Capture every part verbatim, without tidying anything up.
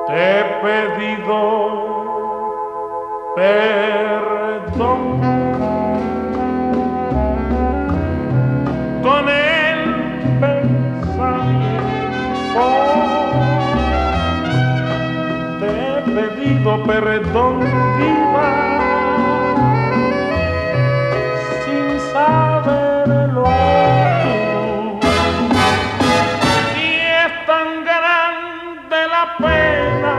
Te he pedido perdón con el pensamiento. Te he pedido perdón, vida, sin saberlo tú. Y es tan grande la pena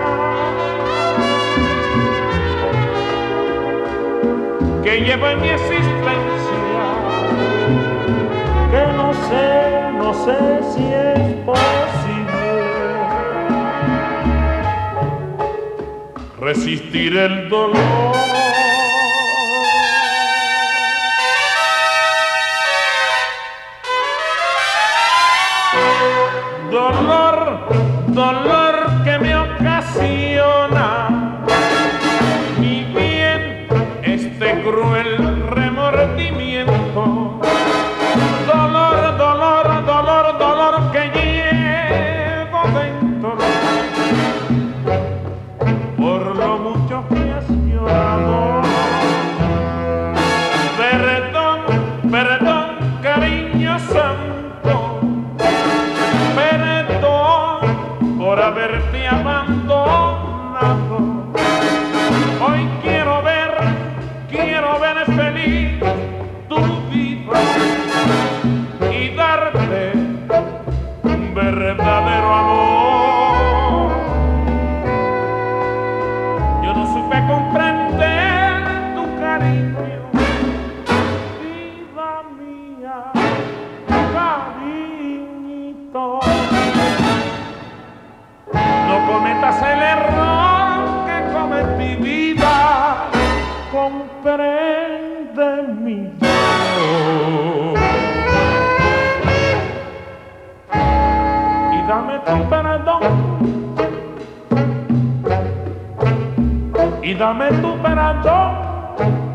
que llevo en mi existencia, que no sé, no sé si es posible resistir el dolor. Dolor, dolor que me ocasiona mi bien este cruel remordimiento. Dolor, dolor, dolor, dolor que llevo dentro por lo mucho que has llorado. Perdón, perdón, cariño santo, perdón por haberte abandonado. Hoy quiero ver, quiero ver feliz tu vida y darte un verdadero amor. Yo no supe comprender tu cariño, vida mía, cariñito. No cometas el error que cometí, vida, comprende mi dolor y dame tu perdón, y dame tu perdón.